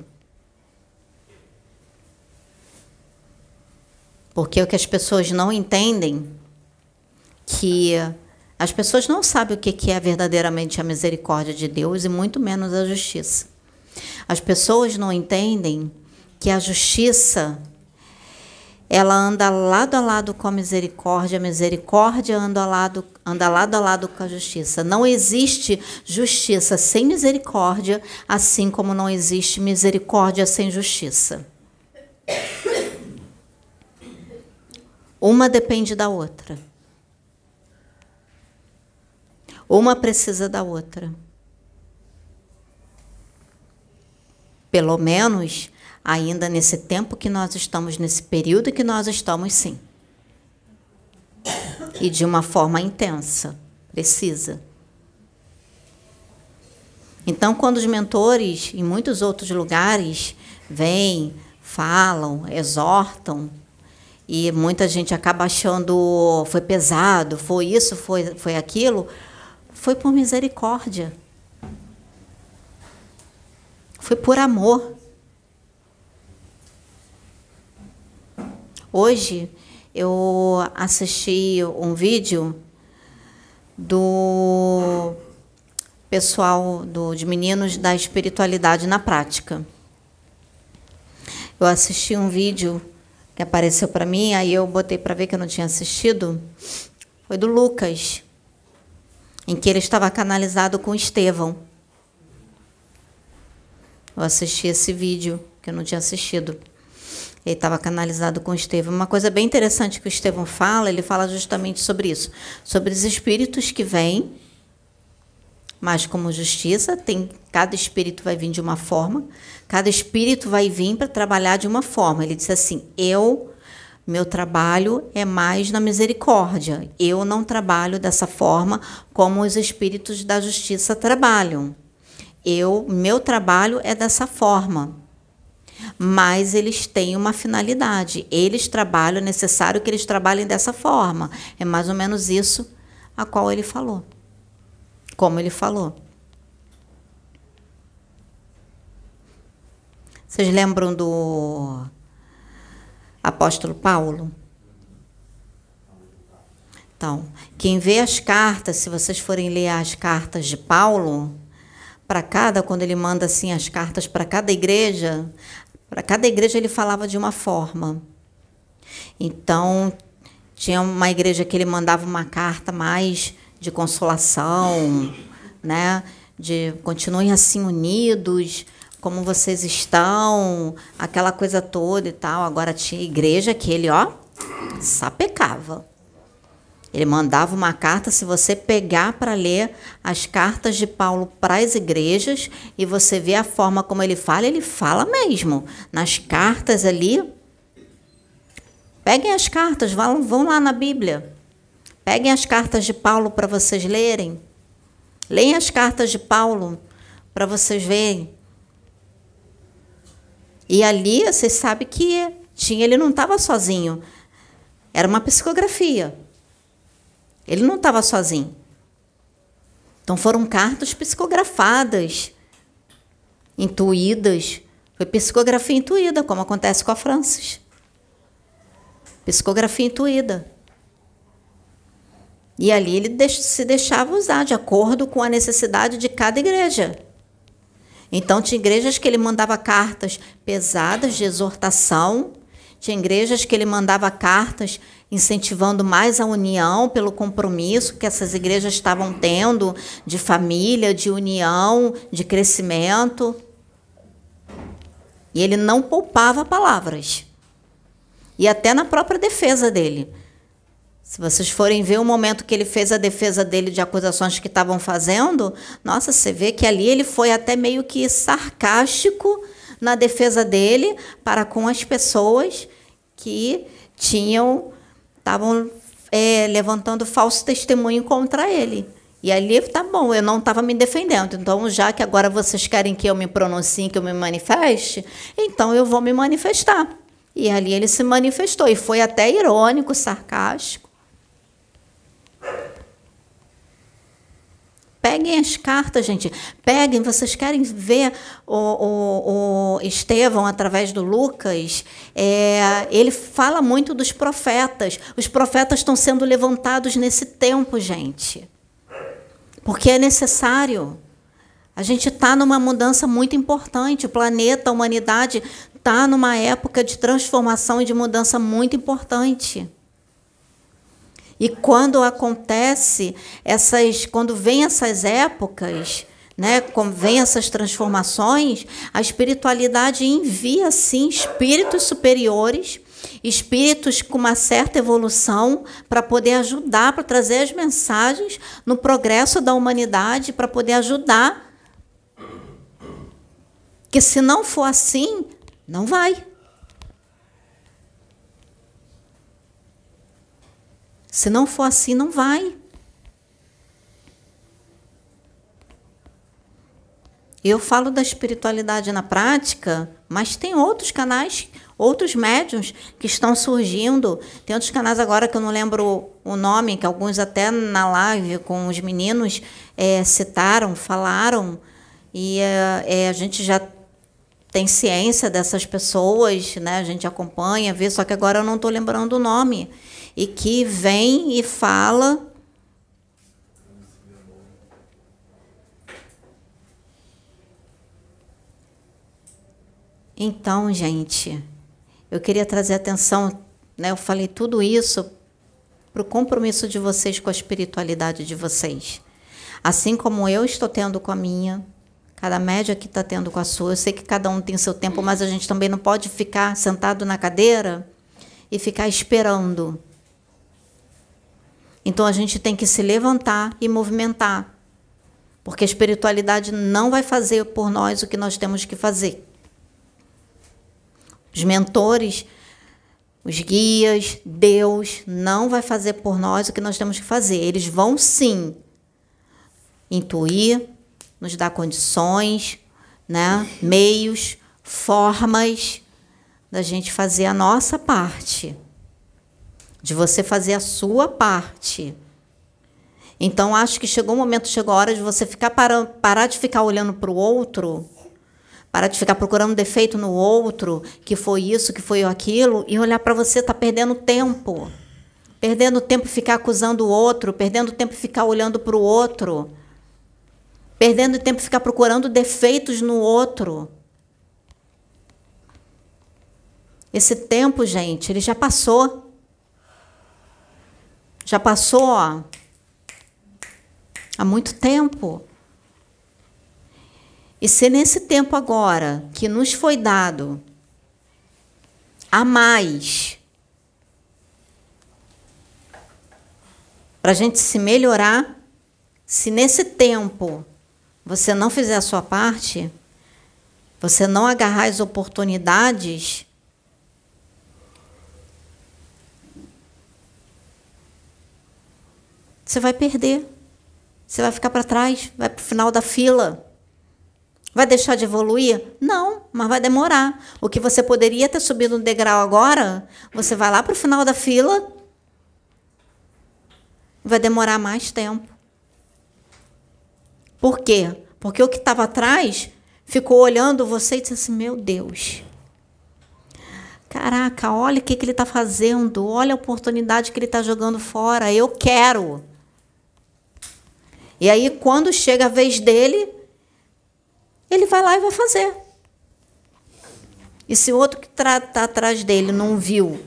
Porque o que as pessoas não entendem, que as pessoas não sabem o que é verdadeiramente a misericórdia de Deus e muito menos a justiça. As pessoas não entendem que a justiça, ela anda lado a lado com a misericórdia, a misericórdia anda, a lado, anda lado a lado com a justiça. Não existe justiça sem misericórdia, assim como não existe misericórdia sem justiça. Uma depende da outra. Uma precisa da outra. Pelo menos, ainda nesse tempo que nós estamos, nesse período que nós estamos, sim. e de uma forma intensa, precisa. Então, quando os mentores, em muitos outros lugares, vêm, falam, exortam, e muita gente acaba achando foi pesado, foi isso, foi, foi aquilo, foi por misericórdia. Foi por amor. Hoje, eu assisti um vídeo do pessoal, do, de meninos da espiritualidade na prática. Eu assisti um vídeo que apareceu para mim, aí eu botei para ver que eu não tinha assistido, foi do Lucas, em que ele estava canalizado com Estevão. Eu assisti esse vídeo, que eu não tinha assistido. Ele estava canalizado com Estevão. Uma coisa bem interessante que o Estevão fala, ele fala justamente sobre isso, sobre os espíritos que vêm, mas como justiça, tem, cada espírito vai vir de uma forma, cada espírito vai vir para trabalhar de uma forma. Ele disse assim, eu, meu trabalho é mais na misericórdia, eu não trabalho dessa forma como os espíritos da justiça trabalham. Eu, meu trabalho é dessa forma, mas eles têm uma finalidade. Eles trabalham, é necessário que eles trabalhem dessa forma. É mais ou menos isso a qual ele falou. Como ele falou. Vocês lembram do apóstolo Paulo? Então, quem vê as cartas, se vocês forem ler as cartas de Paulo, para cada, quando ele manda assim as cartas para cada igreja, para cada igreja ele falava de uma forma. Então, tinha uma igreja que ele mandava uma carta mais de consolação, né? De continuem assim unidos, como vocês estão, aquela coisa toda e tal. Agora tinha igreja que ele, ó, sapecava. Ele mandava uma carta, se você pegar para ler as cartas de Paulo para as igrejas e você vê a forma como ele fala, ele fala mesmo. Nas cartas ali, peguem as cartas, vão, vão lá na Bíblia. Peguem as cartas de Paulo para vocês lerem. Leem as cartas de Paulo para vocês verem. E ali, vocês sabem que tinha, ele não estava sozinho. Era uma psicografia. Ele não estava sozinho. Então, foram cartas psicografadas, intuídas. Foi psicografia intuída, como acontece com a Francis. Psicografia intuída. E ali ele se deixava usar de acordo com a necessidade de cada igreja. Então, tinha igrejas que ele mandava cartas pesadas de exortação, tinha igrejas que ele mandava cartas incentivando mais a união pelo compromisso que essas igrejas estavam tendo de família, de união, de crescimento. E ele não poupava palavras. E até na própria defesa dele. Se vocês forem ver o momento que ele fez a defesa dele de acusações que estavam fazendo, nossa, você vê que ali ele foi até meio que sarcástico na defesa dele para com as pessoas que tinham, estavam é, levantando falso testemunho contra ele. E ali, tá bom, eu não estava me defendendo. Então, já que agora vocês querem que eu me pronuncie, que eu me manifeste, então eu vou me manifestar. E ali ele se manifestou. E foi até irônico, sarcástico. Peguem as cartas, gente. Peguem, vocês querem ver o, o, o Estevão através do Lucas? É, ele fala muito dos profetas. Os profetas estão sendo levantados nesse tempo, gente. Porque é necessário. A gente está numa mudança muito importante. O planeta, a humanidade, está numa época de transformação e de mudança muito importante. E quando acontece essas, quando vem essas épocas, né, quando vem essas transformações, a espiritualidade envia sim espíritos superiores, espíritos com uma certa evolução para poder ajudar, para trazer as mensagens no progresso da humanidade, para poder ajudar. Que se não for assim, não vai. Se não for assim, não vai. Eu falo da espiritualidade na prática, mas tem outros canais, outros médiuns que estão surgindo. Tem outros canais agora que eu não lembro o nome, que alguns até na live com os meninos é, citaram, falaram. E é, é, a gente já tem ciência dessas pessoas, né? A gente acompanha, vê, só que agora eu não estou lembrando o nome. E que vem e fala... Então, gente, eu queria trazer atenção, né? Eu falei tudo isso para o compromisso de vocês com a espiritualidade de vocês. Assim como eu estou tendo com a minha, cada média aqui está tendo com a sua. Eu sei que cada um tem seu tempo, mas a gente também não pode ficar sentado na cadeira e ficar esperando. Então, a gente tem que se levantar e movimentar, porque a espiritualidade não vai fazer por nós o que nós temos que fazer. Os mentores, os guias, Deus não vai fazer por nós o que nós temos que fazer. Eles vão, sim, intuir, nos dar condições, né, meios, formas da gente fazer a nossa parte, de você fazer a sua parte. Então, acho que chegou o momento, chegou a hora de você ficar para, parar de ficar olhando para o outro, parar de ficar procurando defeito no outro, que foi isso, que foi aquilo, e olhar para você, está perdendo tempo. Perdendo tempo ficar acusando o outro, perdendo tempo ficar olhando para o outro, perdendo tempo ficar procurando defeitos no outro. Esse tempo, gente, ele já passou. Já passou, ó, há muito tempo. E se nesse tempo agora, que nos foi dado a mais, para a gente se melhorar, se nesse tempo você não fizer a sua parte, você não agarrar as oportunidades, você vai perder. Você vai ficar para trás, vai para o final da fila. Vai deixar de evoluir? Não, mas vai demorar. O que você poderia ter subido um degrau agora, você vai lá para o final da fila, vai demorar mais tempo. Por quê? Porque o que estava atrás ficou olhando você e disse assim, meu Deus, caraca, olha o que, que ele está fazendo, olha a oportunidade que ele está jogando fora, eu quero. E aí, quando chega a vez dele, ele vai lá e vai fazer. E se o outro que está atrás dele não viu?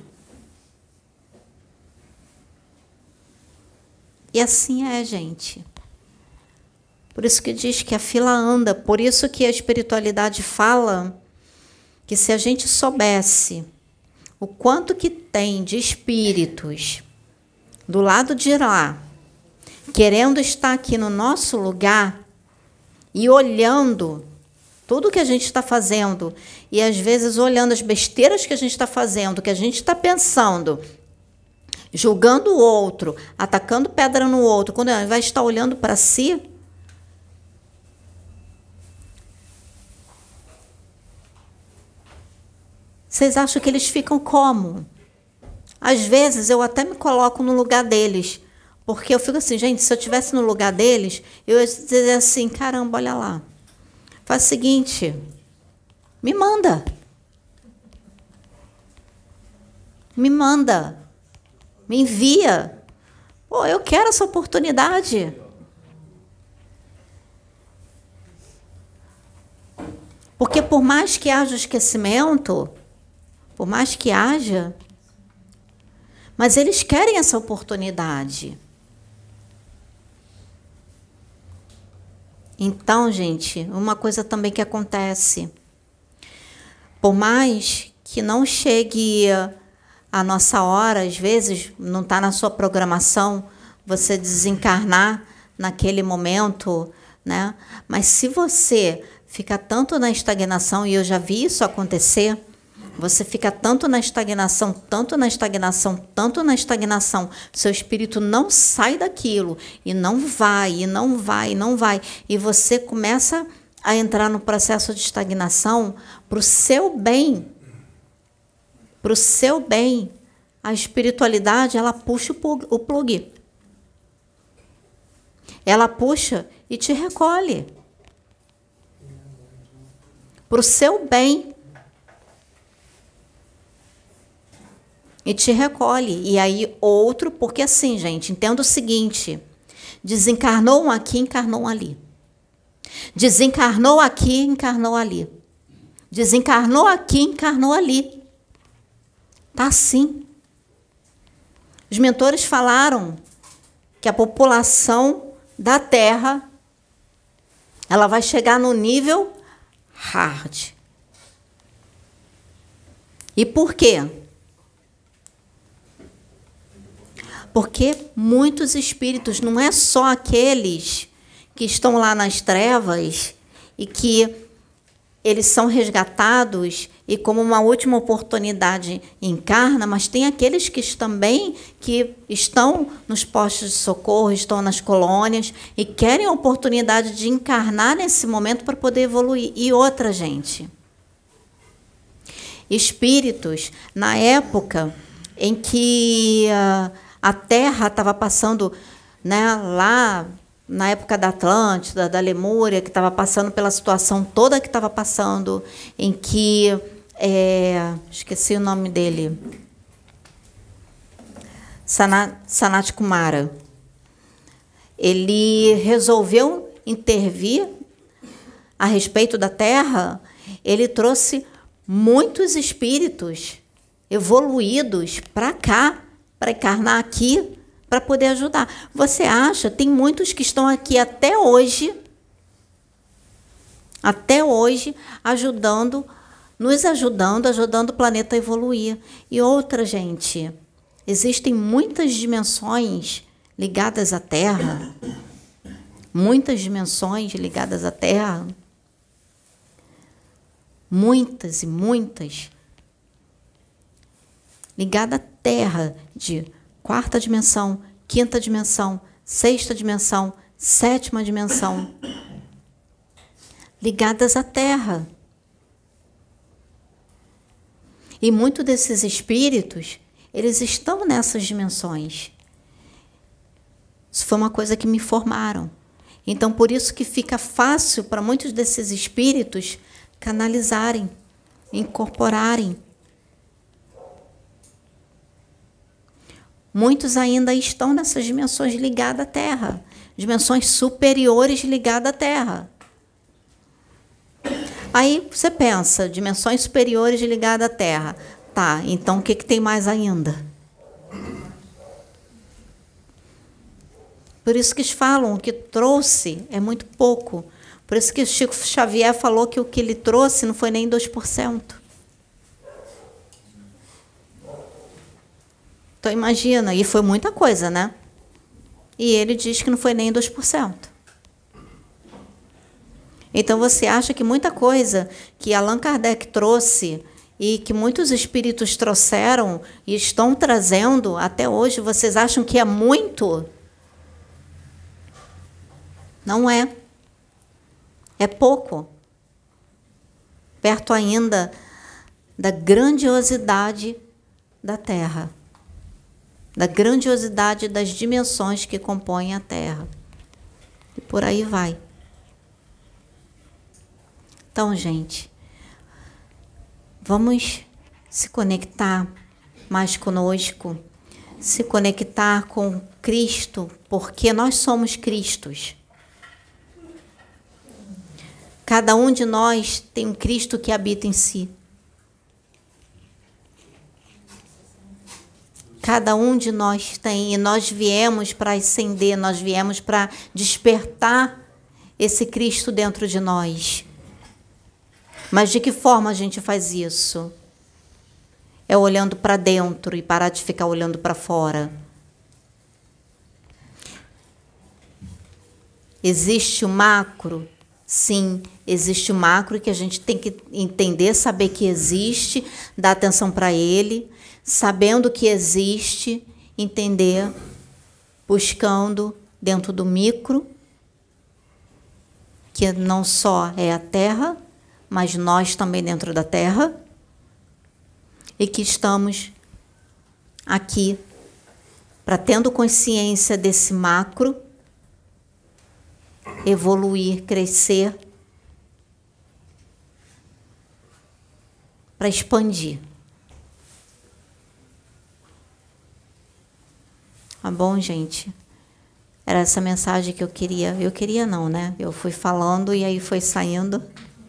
E assim é, gente. Por isso que diz que a fila anda. Por isso que a espiritualidade fala que se a gente soubesse o quanto que tem de espíritos do lado de lá, querendo estar aqui no nosso lugar e olhando tudo que a gente está fazendo, e às vezes olhando as besteiras que a gente está fazendo, que a gente está pensando, julgando o outro, atacando pedra no outro, quando ele vai estar olhando para si, vocês acham que eles ficam como? Às vezes eu até me coloco no lugar deles, porque eu fico assim, gente, se eu estivesse no lugar deles, eu ia dizer assim, caramba, olha lá. Faz o seguinte, me manda. Me manda. Me envia. Pô, eu quero essa oportunidade. Porque por mais que haja esquecimento, por mais que haja, mas eles querem essa oportunidade. Então, gente, uma coisa também que acontece, por mais que não chegue a nossa hora, às vezes não está na sua programação você desencarnar naquele momento, né? Mas se você ficar tanto na estagnação, e eu já vi isso acontecer, Você fica tanto na estagnação, tanto na estagnação, tanto na estagnação. Seu espírito não sai daquilo. E não vai, e não vai, e não vai. E você começa a entrar no processo de estagnação para o seu bem. Para o seu bem. A espiritualidade, ela puxa o plug. Ela puxa e te recolhe. Para o seu bem. E te recolhe. E aí outro, porque assim, gente, entenda o seguinte. Desencarnou um aqui, encarnou um ali. Desencarnou aqui, encarnou ali. Desencarnou aqui, encarnou ali. Tá assim. Os mentores falaram que a população da Terra, ela vai chegar no nível hard. E por quê? Porque muitos espíritos, não é só aqueles que estão lá nas trevas e que eles são resgatados e como uma última oportunidade encarna, mas tem aqueles que também que estão nos postos de socorro, estão nas colônias e querem a oportunidade de encarnar nesse momento para poder evoluir. E outra, gente, espíritos, na época em que uh, a Terra estava passando, né, lá na época da Atlântida, da Lemúria, que estava passando pela situação toda que estava passando, em que, é, esqueci o nome dele, Sanat, Sanat Kumara, ele resolveu intervir a respeito da Terra. Ele trouxe muitos espíritos evoluídos para cá, para encarnar aqui, para poder ajudar. Você acha? Tem muitos que estão aqui até hoje, até hoje, ajudando, nos ajudando, ajudando o planeta a evoluir. E outra, gente, existem muitas dimensões ligadas à Terra, muitas dimensões ligadas à Terra, muitas e muitas, ligadas à Terra, de quarta dimensão, quinta dimensão, sexta dimensão, sétima dimensão, ligadas à Terra. E muitos desses espíritos, eles estão nessas dimensões. Isso foi uma coisa que me informaram. Então, por isso que fica fácil para muitos desses espíritos canalizarem, incorporarem. Muitos ainda estão nessas dimensões ligadas à Terra, dimensões superiores ligadas à Terra. Aí você pensa, dimensões superiores ligadas à Terra. Tá, então o que, que tem mais ainda? Por isso que eles falam, o que trouxe é muito pouco. Por isso que o Chico Xavier falou que o que ele trouxe não foi nem dois por cento. Então, imagina, e foi muita coisa, né? E ele diz que não foi nem dois por cento. Então, você acha que muita coisa que Allan Kardec trouxe e que muitos espíritos trouxeram e estão trazendo até hoje, vocês acham que é muito? Não é. É pouco. Perto ainda da grandiosidade da Terra. Da grandiosidade das dimensões que compõem a Terra. E por aí vai. Então, gente, vamos se conectar mais conosco, se conectar com Cristo, porque nós somos Cristos. Cada um de nós tem um Cristo que habita em si. Cada um de nós tem, e nós viemos para ascender, nós viemos para despertar esse Cristo dentro de nós. Mas de que forma a gente faz isso? É olhando para dentro e parar de ficar olhando para fora. Existe o macro Sim, existe o macro que a gente tem que entender, saber que existe, dar atenção para ele, sabendo que existe, entender, buscando dentro do micro, que não só é a Terra, mas nós também dentro da Terra, e que estamos aqui para, tendo consciência desse macro, evoluir, crescer, para expandir. Tá bom, gente? Era essa mensagem que eu queria. Eu queria não, né? Eu fui falando e aí foi saindo.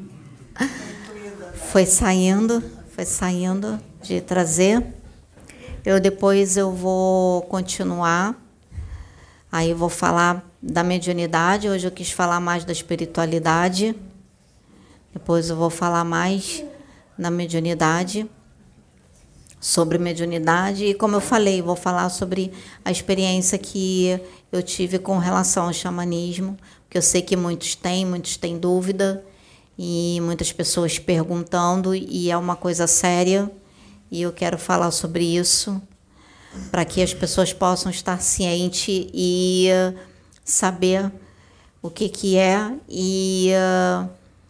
Foi saindo, foi saindo de trazer. Eu depois eu vou continuar. Aí eu vou falar da mediunidade. Hoje eu quis falar mais da espiritualidade. Depois eu vou falar mais da mediunidade, sobre mediunidade. E como eu falei, vou falar sobre a experiência que eu tive com relação ao xamanismo, porque eu sei que muitos têm, muitos têm dúvida, e muitas pessoas perguntando, e é uma coisa séria, e eu quero falar sobre isso, para que as pessoas possam estar cientes e saber o que, que é e uh,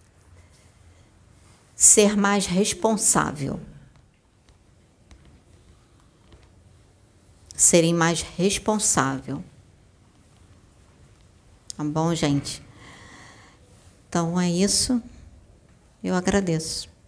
ser mais responsável. Serem mais responsável. Tá bom, gente? Então é isso. Eu agradeço.